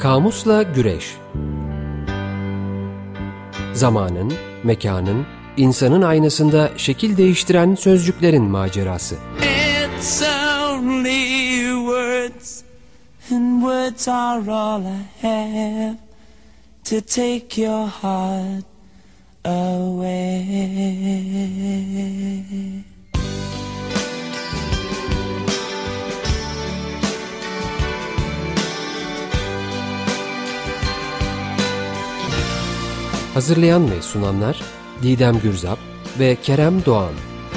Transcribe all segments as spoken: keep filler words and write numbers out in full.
Kamusla Güreş. Zamanın, mekanın, insanın aynasında şekil değiştiren sözcüklerin macerası. It's only words, and words are all I have to take your heart away. Hazırlayan ve sunanlar Didem Gürzap ve Kerem Doğan.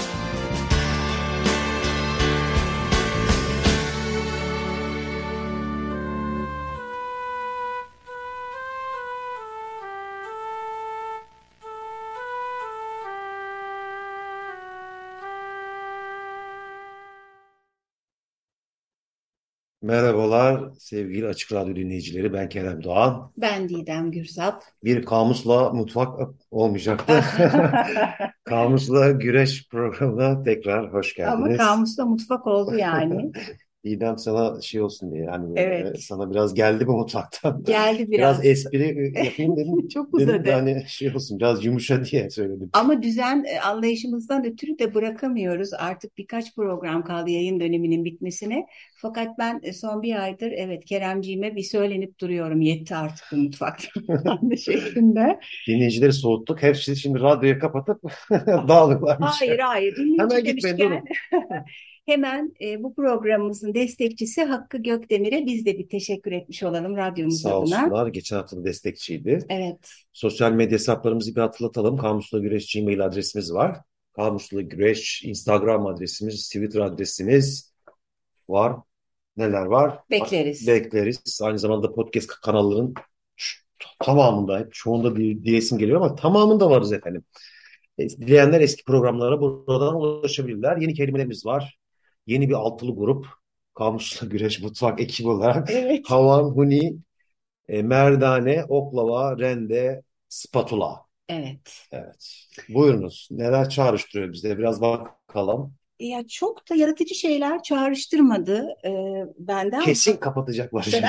Merhabalar sevgili Açık Radyo dinleyicileri, ben Kerem Doğan. Ben Didem Gürzap. Bir kamusla mutfak olmayacaktı. Kamusla güreş programına tekrar hoş geldiniz. Ama kamusla mutfak oldu yani. Didem, sana şey olsun diye yani Evet. sana biraz geldi bu mutfaktan. Geldi biraz. Biraz espri yapayım dedim. Çok Dedim uzadı. de hani şey olsun, biraz yumuşa diye söyledim. Ama düzen e, anlayışımızdan ötürü de bırakamıyoruz. Artık birkaç program kaldı yayın döneminin bitmesine. Fakat ben e, son bir aydır evet Keremciğime bir söylenip duruyorum. Yetti artık bu mutfaktan şeklinde. Dinleyicileri soğuttuk. Hepsi şimdi radyoyu kapatıp dağılırlarmış. Hayır hayır. Dinleyici Hemen gitmeyin, durun. demişken hemen e, bu programımızın destekçisi Hakkı Gökdemir'e biz de bir teşekkür etmiş olalım radyomuz Sağ adına. olsunlar. Geçen hafta da destekçiydi. Evet. Sosyal medya hesaplarımızı bir hatırlatalım. Kamusla Güreş Gmail adresimiz var. Kamusla Güreş Instagram adresimiz, Twitter adresimiz var. Neler var? Bekleriz. Bekleriz. Aynı zamanda podcast kanalların ç- tamamında, hep çoğunda di- diyesim geliyor ama tamamında varız efendim. E, Dileyenler eski programlara buradan ulaşabilirler. Yeni kelimelerimiz var. Yeni bir altılı grup. Kamusla Güreş Mutfak ekibi olarak. Evet. Havan, Huni, e, merdane, oklava, rende, spatula. Evet. Evet. Buyurunuz. Neler çağrıştırıyor bize? Biraz bakalım. Ya çok da yaratıcı şeyler çağrıştırmadı e, benden. Kesin kapatacaklar şimdi.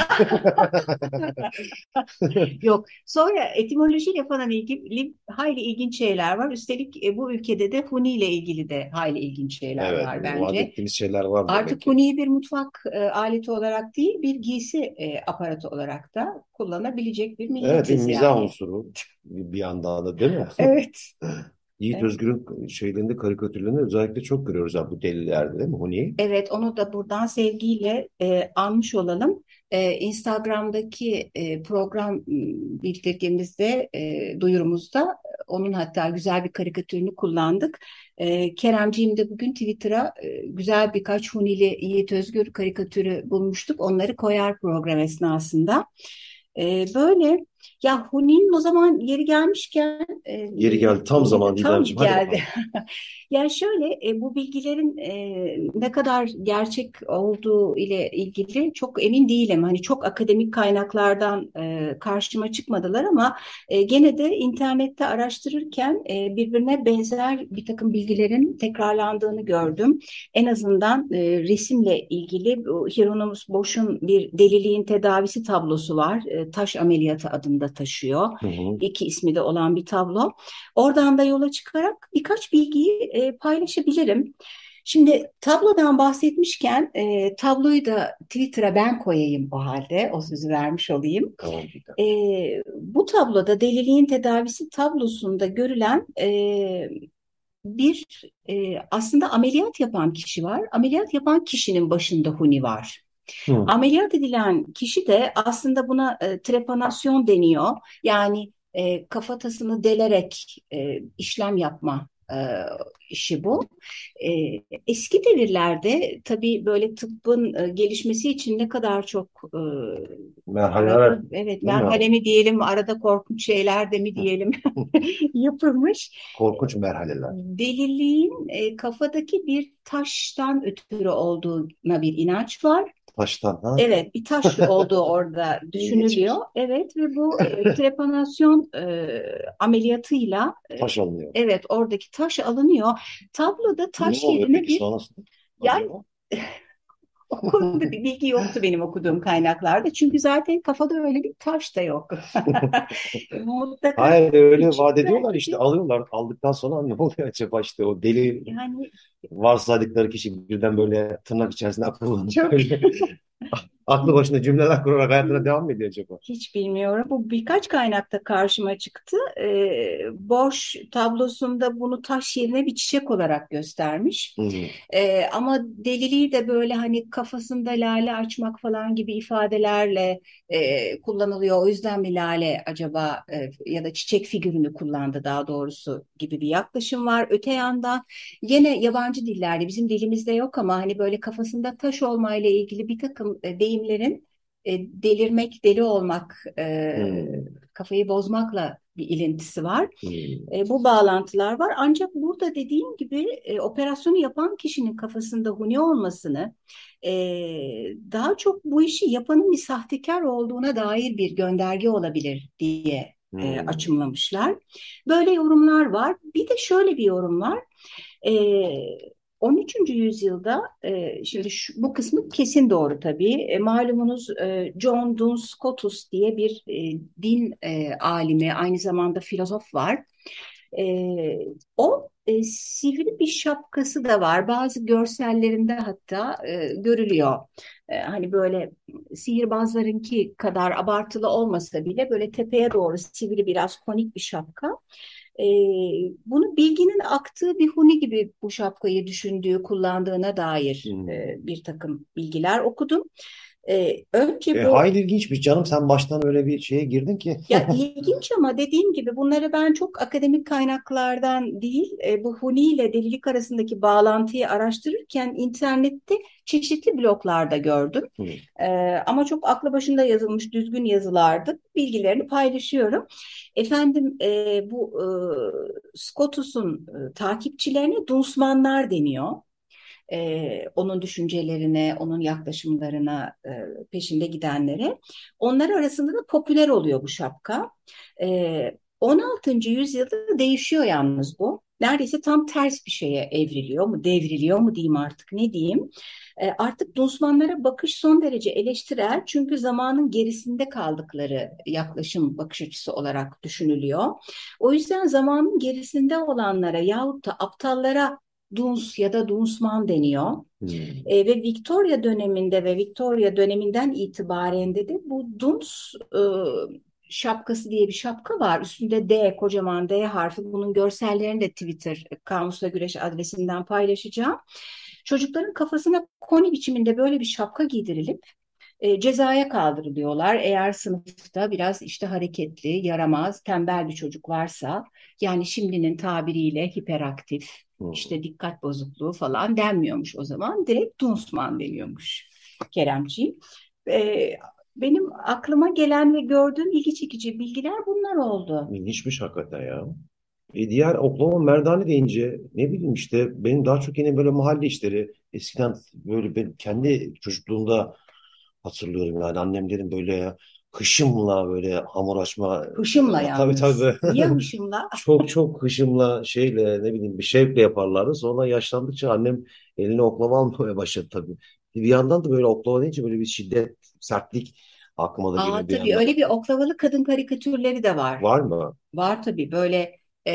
Yok. Sonra etimolojiyle falan ilgili hayli ilginç şeyler var. Üstelik e, bu ülkede de Huni ile ilgili de hayli ilginç şeyler Evet, var vaat bence. ettiğimiz şeyler var demek Artık ki. Huni'yi bir mutfak e, aleti olarak değil, bir giysi e, aparatı olarak da kullanabilecek bir Evet, bir milletiz mizah yani. unsuru bir bir yandan da, değil mi? Evet. Yiğit Evet. Özgür'ün şeylerinde, karikatürlerinde özellikle çok görüyoruz abi bu delilerde, değil mi Huni? Evet, onu da buradan sevgiyle e, anmış olalım. E, Instagram'daki e, program m, bildirgemizde, e, duyurumuzda e, onun hatta güzel bir karikatürünü kullandık. E, Keremciğim de bugün Twitter'a e, güzel birkaç Hunili Yiğit Özgür karikatürü bulmuştuk. Onları koyar program esnasında. E, böyle ya Huni'nin o zaman yeri gelmişken e, Yeri geldi tam zaman tam Didemciğim, hadi geldi. bakalım. Yani şöyle e, bu bilgilerin e, ne kadar gerçek olduğu ile ilgili çok emin değilim. Hani çok akademik kaynaklardan e, karşıma çıkmadılar ama e, gene de internette araştırırken e, birbirine benzer bir takım bilgilerin tekrarlandığını gördüm. En azından e, resimle ilgili bu Hieronymus Bosch'un bir deliliğin tedavisi tablosu var. E, taş ameliyatı adında taşıyor. Hı hı. İki ismi de olan bir tablo. Oradan da yola çıkarak birkaç bilgiyi e, paylaşabilirim. Şimdi tablodan bahsetmişken e, tabloyu da Twitter'a ben koyayım o halde. O sözü vermiş olayım. Tamam Didem. E, bu tabloda deliliğin tedavisi tablosunda görülen e, bir e, aslında ameliyat yapan kişi var. Ameliyat yapan kişinin başında huni var. Hı. Ameliyat edilen kişi de aslında buna e, trepanasyon deniyor. Yani e, kafatasını delerek e, işlem yapma e, işi bu. E, eski devirlerde tabii böyle tıbbın e, gelişmesi için ne kadar çok e, Merhameler, arada, evet değil mi? merhale mi diyelim, arada korkunç şeyler de mi diyelim yapılmış. Korkunç merhaleler. Deliliğin e, kafadaki bir taştan ötürü olduğuna bir inanç var. Taştan ha? Evet, bir taş olduğu orada düşünülüyor. Evet ve bu e, trepanasyon e, ameliyatıyla e, Taş alınıyor. evet oradaki taş alınıyor. Tabloda Ne taş oluyor yerine peki bir sonrasında yani acaba? O konuda bir bilgi yoktu benim okuduğum kaynaklarda. Çünkü zaten kafada öyle bir taş da yok. Mutlaka Hayır, öyle vaat ediyorlar küçükler işte, alıyorlar. Aldıktan sonra ne oluyor acaba, işte o deli yani varsaydıkları kişi birden böyle tırnak içerisinde akıllanıp çok böyle aklı başında cümleler kurarak hayatına devam mı ediyor acaba? hiç bilmiyorum. Bu birkaç kaynakta karşıma çıktı. Ee, Boş tablosunda bunu taş yerine bir çiçek olarak göstermiş. Hmm. Ee, ama deliliği de böyle hani kafasında lale açmak falan gibi ifadelerle e, kullanılıyor. O yüzden mi lale acaba e, ya da çiçek figürünü kullandı daha doğrusu gibi bir yaklaşım var. Öte yandan yine yabancı dillerde bizim dilimizde yok ama hani böyle kafasında taş olmayla ilgili bir takım e, deyimlerin e, delirmek, deli olmak, e, Hmm. kafayı bozmakla bir ilintisi var. Hmm. E, bu bağlantılar var. Ancak burada dediğim gibi e, operasyonu yapan kişinin kafasında huni olmasını, e, daha çok bu işi yapanın bir sahtekar olduğuna dair bir gönderge olabilir diye e, Hmm. açımlamışlar. Böyle yorumlar var. Bir de şöyle bir yorum var. E, on üçüncü yüzyılda e, şimdi şu, bu kısmı kesin doğru tabii. E, malumunuz e, John Duns Scotus diye bir e, din e, alimi, aynı zamanda filozof var. E, O e, sivri bir şapkası da var. Bazı görsellerinde hatta e, görülüyor. E, hani böyle sihirbazlarınki kadar abartılı olmasa bile böyle tepeye doğru sivri biraz konik bir şapka. E, Bunu bilginin aktığı bir huni gibi bu şapkayı düşündüğü, kullandığına dair Hmm. e, bir takım bilgiler okudum. E, önce E, bu hayli ilginçmiş canım, sen baştan öyle bir şeye girdin ki. ya ilginç ama dediğim gibi bunları ben çok akademik kaynaklardan değil, e, bu Huni ile delilik arasındaki bağlantıyı araştırırken internette çeşitli bloglarda gördüm. Hmm. E, ama çok aklı başında yazılmış düzgün yazılardı. Bilgilerini paylaşıyorum. Efendim e, bu e, Scotus'un e, takipçilerine Dunsmanlar deniyor. E, onun düşüncelerine, onun yaklaşımlarına e, peşinde gidenlere. Onlar arasında da popüler oluyor bu şapka. E, on altıncı yüzyılda değişiyor yalnız bu. Neredeyse tam ters bir şeye evriliyor mu, devriliyor mu diyeyim artık ne diyeyim. E, artık Dunsmanlara bakış son derece eleştirel çünkü zamanın gerisinde kaldıkları yaklaşım bakış açısı olarak düşünülüyor. O yüzden zamanın gerisinde olanlara yahut da aptallara Duns ya da Dunsman deniyor. Hmm. E, ve Victoria döneminde ve Victoria döneminden itibaren de, de bu Duns e, şapkası diye bir şapka var. Üstünde D, kocaman D harfi. Bunun görsellerini de Twitter Kamusla Güreş adresinden paylaşacağım. Çocukların kafasına koni biçiminde böyle bir şapka giydirilip e, cezaya kaldırılıyorlar. Eğer sınıfta biraz işte hareketli, yaramaz, tembel bir çocuk varsa, yani şimdinin tabiriyle hiperaktif, Hmm. işte dikkat bozukluğu falan denmiyormuş o zaman. Direkt Dunsman deniyormuş Keremciğim. E, Benim aklıma gelen ve gördüğüm ilgi çekici bilgiler bunlar oldu. İlginçmiş hakikaten ya. E, diğer oklava merdane deyince ne bileyim, işte benim daha çok yine böyle mahalle işleri eskiden, böyle ben kendi çocukluğumda hatırlıyorum yani, annemlerin böyle hışımla böyle hamur açma, Hışımla tabii yalnız. tabii, Niye hışımla? çok çok hışımla, şeyle, ne bileyim, bir şevkle yaparlardı. Sonra yaşlandıkça annem eline oklava almaya başladı tabii. Bir yandan da böyle oklava deyince böyle bir şiddet, sertlik aklıma da Aa, geliyor bir tabii yandan. öyle bir oklavalı kadın karikatürleri de var. Var mı? Var tabii böyle e,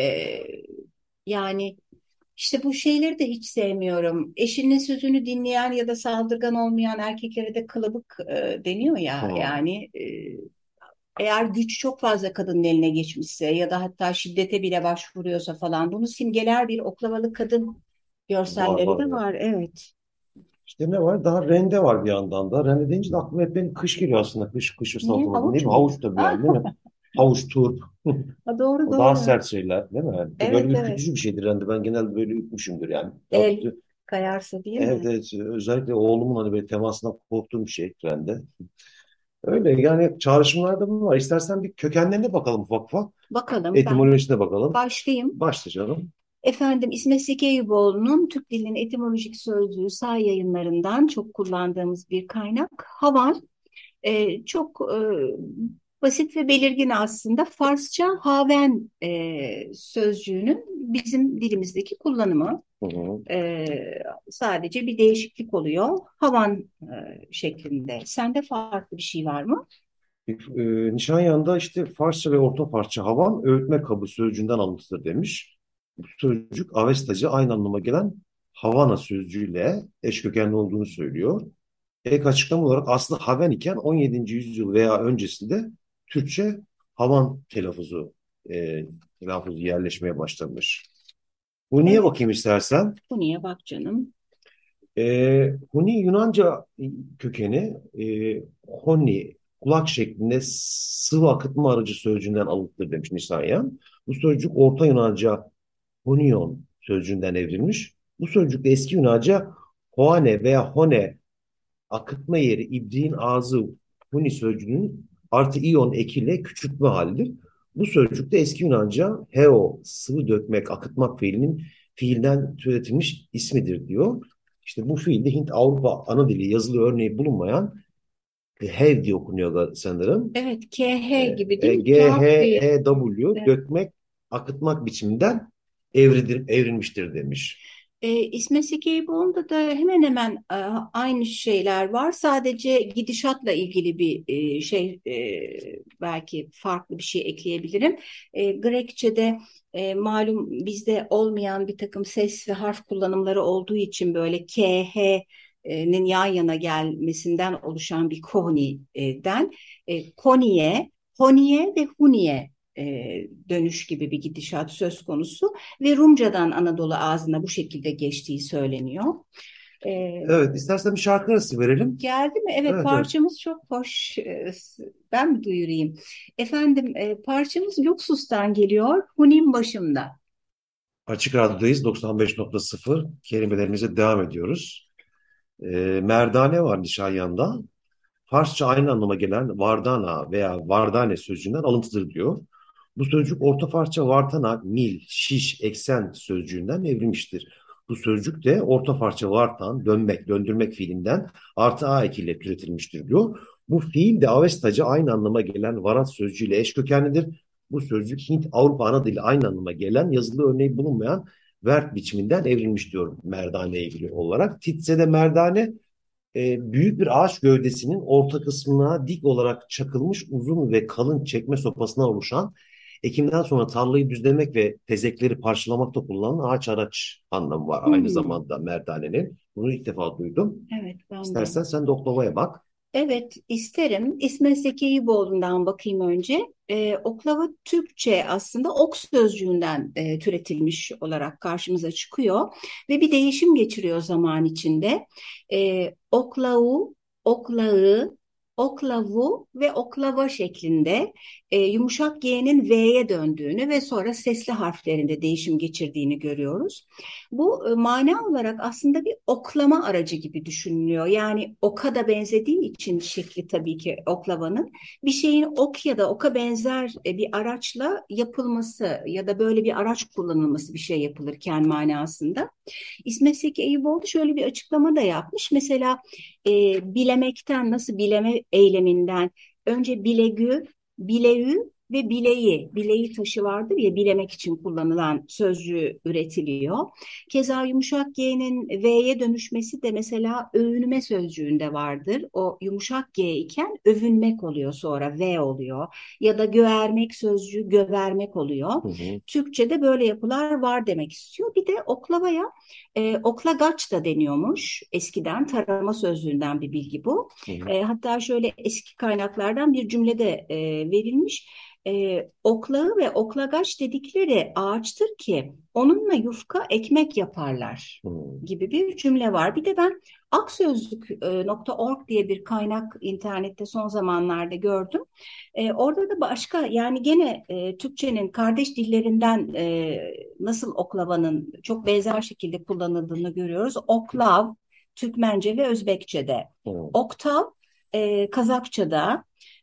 yani işte bu şeyleri de hiç sevmiyorum. Eşinin sözünü dinleyen ya da saldırgan olmayan erkeklere de kılıbık e, deniyor ya. Hmm. Yani e, eğer güç çok fazla kadının eline geçmişse ya da hatta şiddete bile başvuruyorsa falan bunu simgeler bir oklavalı kadın Var görselleri var de var. var. Evet. İşte ne var? Daha rende var bir yandan da. Rende deyince de aklıma hep benim kış geliyor aslında. Kış, kış Niye? salatalığı. Ne Havuç bileyim, mu? havuç tabii Ah, yani, değil mi? Havuç, turp. doğru O daha doğru. sert şeyler, değil mi? Yani de böyle Evet evet. ürkütücü bir şeydir rende. Ben genelde böyle ürkmüşümdür yani. Daha El doğrusu, kayarsa değil evet, mi? evet, özellikle oğlumun hani böyle temasından korktuğum bir şey rende. Öyle yani, çağrışımlarda bu var. İstersen bir kökenlerine bakalım ufak ufak. Bakalım ben Etimolojisine bakalım. başlayayım. Başla canım. Efendim İsmet Zeki Eyüboğlu'nun Türk Dilinin Etimolojik Sözlüğü Say yayınlarından çok kullandığımız bir kaynak. Havan e, çok e, basit ve belirgin aslında. Farsça haven e, sözcüğünün bizim dilimizdeki kullanımı. Hı hı. E, Sadece bir değişiklik oluyor. Havan e, şeklinde. Sende farklı bir şey var mı? E, Nişanyan'da işte Farsça ve Orta Farsça havan öğütme kabı sözcüğünden alıntıdır demiş. Bu sözcük Avestacı aynı anlama gelen Havana sözcüğüyle eş kökenli olduğunu söylüyor. Ek açıklama olarak aslı Haven iken on yedinci yüzyıl veya öncesinde Türkçe havan telaffuzu e, telaffuzu yerleşmeye başlamış. Bu niye Evet. bakayım istersen? Bu niye bak canım? E, Huni Yunanca kökeni e, honi, kulak şeklinde sıvı akıtma aracı sözcüğünden alıntıdır demiş Nisayan. Bu sözcük Orta Yunanca honion sözcüğünden evrilmiş. Bu sözcük de eski Yunanca hoane veya hone akıtma yeri, ibriğin ağzı, huni sözcüğünün artı iyon ekiyle küçültme halidir. Bu sözcük de eski Yunanca heo, sıvı dökmek, akıtmak fiilinin fiilden türetilmiş ismidir diyor. İşte bu fiilde Hint-Avrupa ana dili yazılı örneği bulunmayan e, hev diye okunuyor sanırım. Evet, K H E, gibi değil e, mi? Tuhaf bir. G-H-E-W Evet. dökmek, akıtmak biçiminden evridir, evrilmiştir demiş. E, İsmet Sekeyboğlu'nda da hemen hemen e, aynı şeyler var. Sadece gidişatla ilgili bir e, şey e, belki farklı bir şey ekleyebilirim. E, Grekçe'de e, malum bizde olmayan bir takım ses ve harf kullanımları olduğu için böyle K, H'nin yan yana gelmesinden oluşan bir koni'den e, koniye, honiye ve huniye e, dönüş gibi bir gidişat söz konusu ve Rumcadan Anadolu ağzına bu şekilde geçtiği söyleniyor. Ee, Evet, istersen bir şarkı arası verelim. Geldi mi? Evet, Evet, evet. parçamız çok hoş. Ee, Ben mi duyurayım? Efendim, e, parçamız Luksus'tan geliyor. Hunim başımda. Açık Radyo'dayız. doksan beş nokta sıfır kelimelerimize devam ediyoruz. Ee, merdane var Nişanyan'da. Farsça aynı anlama gelen vardana veya vardane sözcüğünden alıntıdır diyor. Bu sözcük Orta Farsça vartana, mil, şiş, eksen sözcüğünden evrilmiştir. Bu sözcük de Orta Farsça vartan, dönmek, döndürmek fiilinden artı a ekiyle türetilmiştir diyor. Bu fiil de Avestaca aynı anlama gelen varat sözcüğüyle eş kökenlidir. Bu sözcük Hint-Avrupa ana dili aynı anlama gelen yazılı örneği bulunmayan vert biçiminden evrilmiş diyor merdane ilgili olarak. Titse'de merdane e, büyük bir ağaç gövdesinin orta kısmına dik olarak çakılmış uzun ve kalın çekme sopasına oluşan ekimden sonra tarlayı düzlemek ve tezekleri parçalamakta kullanılan ağaç araç anlamı var aynı Hmm, zamanda merdanenin. Bunu ilk defa duydum. evet, ben de. İstersen sen de oklavaya bak. Evet, isterim. İsmet Sekeyboğlu'ndan bakayım önce. Ee, oklava Türkçe aslında ok sözcüğünden e, türetilmiş olarak karşımıza çıkıyor ve bir değişim geçiriyor zaman içinde. Ee, oklavu, oklağı, oklavu ve oklava şeklinde e, yumuşak G'nin V'ye döndüğünü ve sonra sesli harflerinde değişim geçirdiğini görüyoruz. Bu e, mana olarak aslında bir oklama aracı gibi düşünülüyor. Yani oka da benzediği için şekli tabii ki oklavanın bir şeyin ok ya da oka benzer e, bir araçla yapılması ya da böyle bir araç kullanılması bir şey yapılırken manasında. İsmet Seki Eyüboğlu şöyle bir açıklama da yapmış. Mesela e, bilemekten nasıl bileme eyleminden önce bilegü, bileğü ve bileği, bileği taşı vardır ya bilemek için kullanılan sözcüğü üretiliyor. Keza yumuşak G'nin V'ye dönüşmesi de mesela övünme sözcüğünde vardır. O yumuşak G iken övünmek oluyor sonra V oluyor. Ya da göğermek sözcüğü gövermek oluyor. Hı hı, Türkçe'de böyle yapılar var demek istiyor. Bir de oklavaya e, oklagaç da deniyormuş. Eskiden tarama sözlüğünden bir bilgi bu. hı hı. E, hatta şöyle eski kaynaklardan bir cümlede e, verilmiş. E, oklağı ve oklagaç dedikleri ağaçtır ki onunla yufka ekmek yaparlar Hı. gibi bir cümle var. Bir de ben aksözlük nokta org diye bir kaynak internette son zamanlarda gördüm. E, orada da başka yani gene e, Türkçenin kardeş dillerinden e, nasıl oklavanın çok benzer şekilde kullanıldığını görüyoruz. Oklav, Türkmence ve Özbekçe'de. Hı. Oktav, e, Kazakça'da,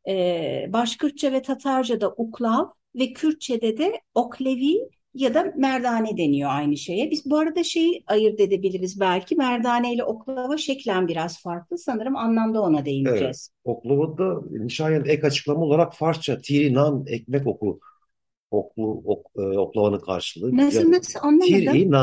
e, Başkırtça ve Tatarca'da uklav ve Kürtçe'de de oklevi ya da merdane deniyor aynı şeye. Biz bu arada şeyi ayırt edebiliriz belki. Merdane ile oklava şeklen biraz farklı. Sanırım anlamda ona Evet. değineceğiz. Oklava'da Nişanyan'da ek açıklama olarak Farsça tiri nan ekmek oku oklu ok, e, oklavanın karşılığı. Nasıl Yani, nasıl anlamadım. tiri nan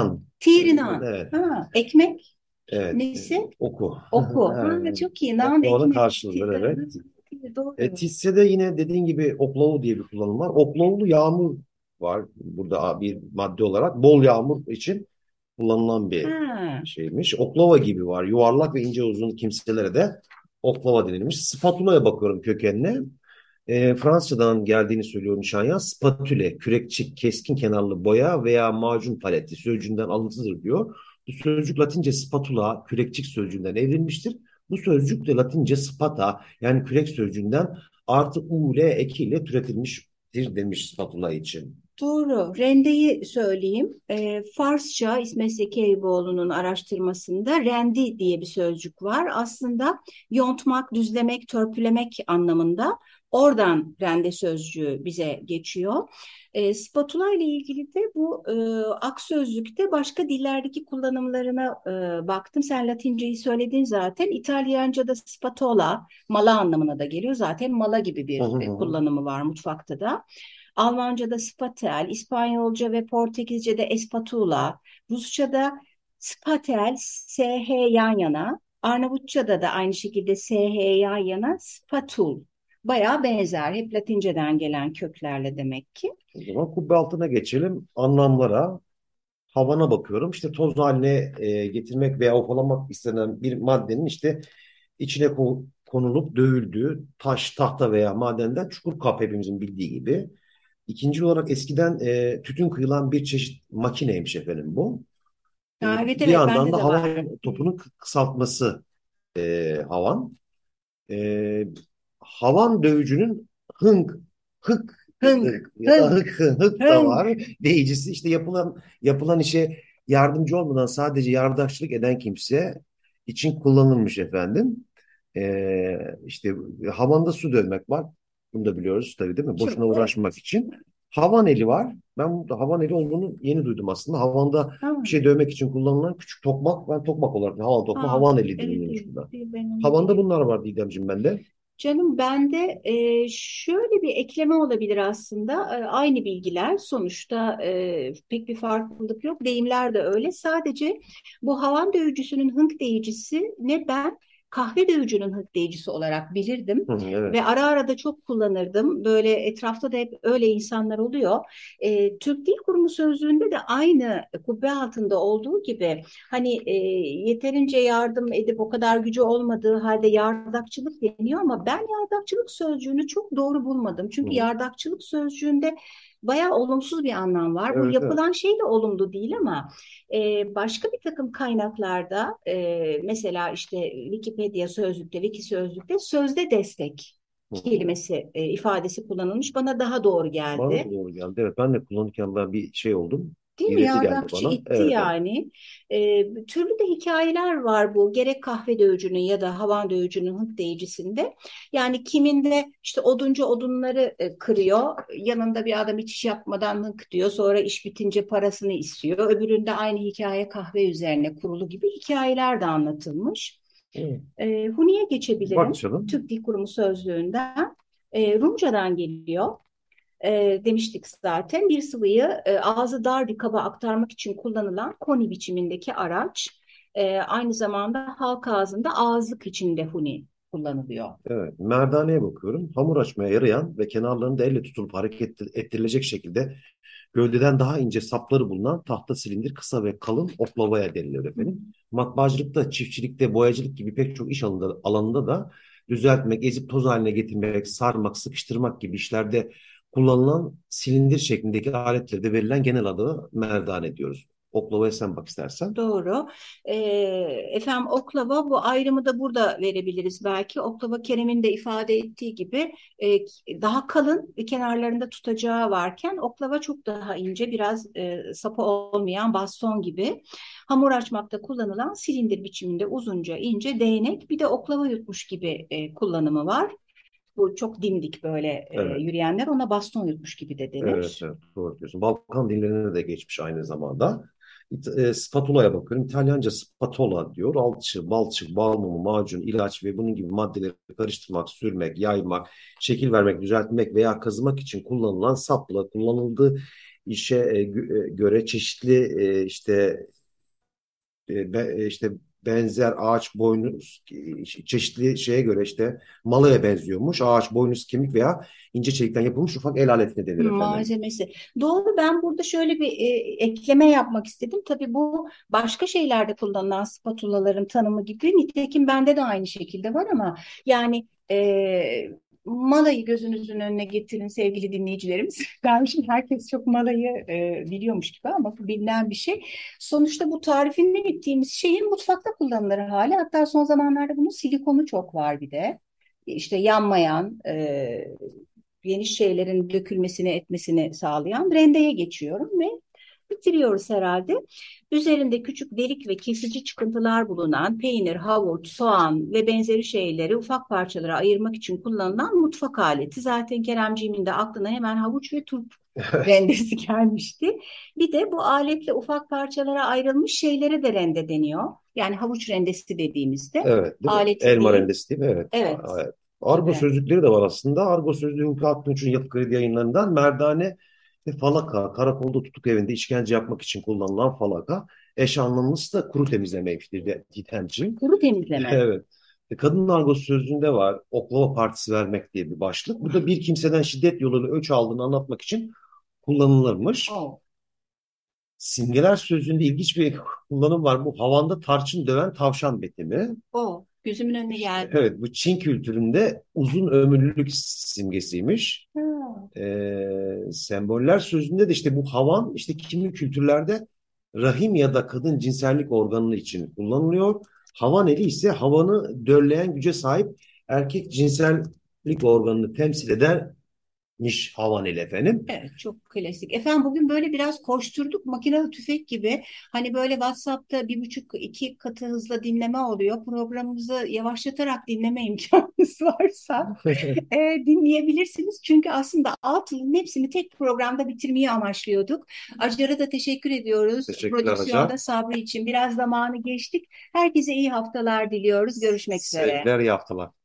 Tirinan. Evet, Ha, ekmek evet. nesi? Oku. Oku. Ha, çok iyi. Nan Oklava'nın ekmek. karşılığıdır, Ti- evet. E, Doğru. tisse de yine dediğin gibi oklavu diye bir kullanım var. Oklavulu yağmur var burada bir madde olarak. Bol yağmur için kullanılan bir Ha, şeymiş. Oklava gibi var. Yuvarlak ve ince uzun kimselere de oklava denilmiş. Spatula'ya bakıyorum kökenine. E, Fransızcadan geldiğini söylüyor Nişanyan. Spatüle, kürekçik, keskin kenarlı boya veya macun paleti sözcüğünden alıntıdır diyor. Bu sözcük Latince spatula, kürekçik sözcüğünden evrilmiştir. Bu sözcük de Latince spata yani kürek sözcüğünden artı u ile ekiyle türetilmiştir demiş spatula için. doğru. Rendeyi söyleyeyim. Ee, Farsça İsmet Zeki Eyüboğlu'nun araştırmasında rendi diye bir sözcük var. Aslında yontmak, düzlemek, törpülemek anlamında. Oradan rende sözcüğü bize geçiyor. Ee, spatula ile ilgili de bu e, ak sözlükte başka dillerdeki kullanımlarına e, baktım. Sen Latinceyi söyledin zaten. İtalyanca'da spatola, mala anlamına da geliyor. Zaten mala gibi Hı bir hı e, hı. kullanımı var mutfakta da. Almanca'da spatel, İspanyolca ve Portekizce'de espatula, Rusça'da spatel, S H yan yana, Arnavutça'da da aynı şekilde S H yan yana, spatul. Bayağı benzer. Hep Latinceden gelen köklerle demek ki. O zaman kubbe altına geçelim. Anlamlara, havana bakıyorum. İşte toz haline e, getirmek veya ufalamak istenen bir maddenin işte içine ko- konulup dövüldüğü taş, tahta veya madenden çukur kap hepimizin bildiği gibi. İkinci olarak eskiden e, tütün kıyılan bir çeşit makineymiş efendim bu. E, Ha, evet bir evet yandan bende da de var. havan Hı. topunun kı- kısaltması e, havan. E, Havan dövücünün hınk, hık, Hınk, hık ya da hınk, hık hık da hınk. var. Deyicisi işte yapılan yapılan işe yardımcı olmadan sadece yardakçılık eden kimse için kullanılmış efendim. E, işte havanda su dövmek var. Bunu da biliyoruz tabii değil mi? Boşuna Çok, uğraşmak evet. için. Havan eli var. Ben bu havan eli olduğunu yeni duydum aslında. Havanda Ha, bir şey dövmek için kullanılan küçük tokmak. Ben tokmak olarak havan tokma ha, havan eli evet, deniliyormuş evet, buna. ben onu Havanda biliyorum. bunlar var Didemciğim bende. Canım bende e, şöyle bir ekleme olabilir aslında. E, aynı bilgiler sonuçta e, pek bir farklılık yok. Deyimler de öyle. Sadece bu havan dövücüsünün hınk deyicisi ne ben kahve dövücünün hınk deyicisi olarak bilirdim. Hı, evet. Ve ara ara da çok kullanırdım. Böyle etrafta da hep öyle insanlar oluyor. E, Türk Dil Kurumu sözlüğünde de aynı kubbe altında olduğu gibi hani e, yeterince yardım edip o kadar gücü olmadığı halde yardakçılık deniyor ama ben yardakçılık sözcüğünü çok doğru bulmadım. Çünkü Hı, yardakçılık sözcüğünde bayağı olumsuz bir anlam var. Bu evet, evet. yapılan şey de olumlu değil ama e, başka bir takım kaynaklarda e, mesela işte Wikipedia sözlükte, Wiki sözlükte sözde destek Hı, kelimesi, e, ifadesi kullanılmış. Bana daha doğru bana geldi. da doğru geldi. Evet, ben de kullanırken ben bir şey oldum. Değil mi? İğreti geldi Yardakçı bana. itti Evet, evet. yani. Ee, türlü de hikayeler var bu. Gerek kahve dövücünün ya da havan dövücünün hık deyicisinde. Yani kiminde işte oduncu odunları e, kırıyor. Yanında bir adam hiç iş yapmadan hık diyor. Sonra iş bitince parasını istiyor. Öbüründe aynı hikaye kahve üzerine kurulu gibi hikayeler de anlatılmış. Evet. Ee, Huni'ye Bak geçebilirim. canım. Türk Dil Kurumu sözlüğünden. Ee, Rumcadan geliyor e, demiştik zaten. Bir sıvıyı e, ağzı dar bir kaba aktarmak için kullanılan koni biçimindeki araç. E, aynı zamanda halk ağzında ağızlık içinde huni kullanılıyor. Evet. Merdaneye bakıyorum. Hamur açmaya yarayan ve kenarlarında elle tutulup hareket ettirilecek şekilde gövdeden daha ince sapları bulunan tahta silindir kısa ve kalın oklavaya denilir Hı hı. efendim. Matbaacılıkta, çiftçilikte, boyacılık gibi pek çok iş alanında, alanında da düzeltmek, ezip toz haline getirmek, sarmak, sıkıştırmak gibi işlerde kullanılan silindir şeklindeki aletlerde verilen genel adı merdane diyoruz. Oklavaya sen bak istersen. Doğru. Ee, efendim oklava bu ayrımı da burada verebiliriz belki. Oklava Kerem'in de ifade ettiği gibi e, daha kalın ve kenarlarında tutacağı varken oklava çok daha ince biraz e, sapı olmayan baston gibi. Hamur açmakta kullanılan silindir biçiminde uzunca ince değnek bir de oklava yutmuş gibi e, kullanımı var. Bu çok dimdik böyle e, Evet. yürüyenler ona baston yutmuş gibi de Evet, denir. evet, doğru diyorsun. Balkan dillerine de geçmiş aynı zamanda. İt- e, spatula'ya bakıyorum. İtalyanca spatola diyor. Alçı, balçık, bal mumu, macun, ilaç ve bunun gibi maddeleri karıştırmak, sürmek, yaymak, şekil vermek, düzeltmek veya kazımak için kullanılan sapla kullanıldığı işe e, gö- e, göre çeşitli e, işte e, be- e, işte benzer ağaç boynuz e, çeşitli şeye göre işte malaya benziyormuş. Ağaç boynuz kemik veya ince çelikten yapılmış ufak el aletine denir efendim. Malzemesi. Doğru, ben burada şöyle bir e, ekleme yapmak istedim. Tabii bu başka şeylerde kullanılan spatulaların tanımı gibi. Nitekim bende de aynı şekilde var ama yani e, malayı gözünüzün önüne getirin sevgili dinleyicilerimiz. Dermişim herkes çok malayı e, biliyormuş gibi ama bu bilinen bir şey. Sonuçta bu tarifini ettiğimiz şeyin mutfakta kullanılır hali. Hatta son zamanlarda bunun silikonu çok var bir de. İşte yanmayan, e, geniş şeylerin dökülmesini etmesini sağlayan rendeye geçiyorum ve bitiriyoruz herhalde. Üzerinde küçük delik ve kesici çıkıntılar bulunan peynir, havuç, soğan ve benzeri şeyleri ufak parçalara ayırmak için kullanılan mutfak aleti. Zaten Keremciğimin de aklına hemen havuç ve turp rendesi gelmişti. Bir de bu aletle ufak parçalara ayrılmış şeylere de rende deniyor. Yani havuç rendesi dediğimizde Evet, değil mi? aleti Elma değil. rendesi değil mi? Evet. Evet Evet. Argo gibi. sözlükleri de var aslında. Argo sözlüğü Hulki Aktunç'un Yapı Kredi yayınlarından merdane ve falaka, karakolda tutuk evinde işkence yapmak için kullanılan falaka. Eş anlamlısı da kuru temizlemeymiştir de Didemciğim. Kuru temizleme. Evet. E, Kadın argo sözlüğünde var oklava partisi vermek diye bir başlık. Bu da bir kimseden şiddet yoluyla öç aldığını anlatmak için kullanılırmış. Oh. Simgeler sözlüğünde ilginç bir kullanım var. Bu havanda tarçın döven tavşan betimi. O gözümün önüne geldi. Evet, bu Çin kültüründe uzun ömürlülük simgesiymiş. Ha. Ee, semboller sözünde de işte bu havan işte kimi kültürlerde rahim ya da kadın cinsellik organı için kullanılıyor. Havan eli ise havanı dölleyen güce sahip erkek cinsellik organını temsil edermiş havan eli efendim. Evet, çok klasik. Efendim bugün böyle biraz koşturduk makinalı tüfek gibi. Hani böyle WhatsApp'ta bir buçuk iki katı hızla dinleme oluyor. Programımızı yavaşlatarak dinleme imkanınız varsa e, dinleyebilirsiniz. Çünkü aslında altının hepsini tek programda bitirmeyi amaçlıyorduk. Acar'a da teşekkür ediyoruz. Teşekkürler Prodüksiyonda hocam. sabrı için biraz zamanı geçtik. Herkese iyi haftalar diliyoruz. Görüşmek üzere. Sevgiler, iyi haftalar.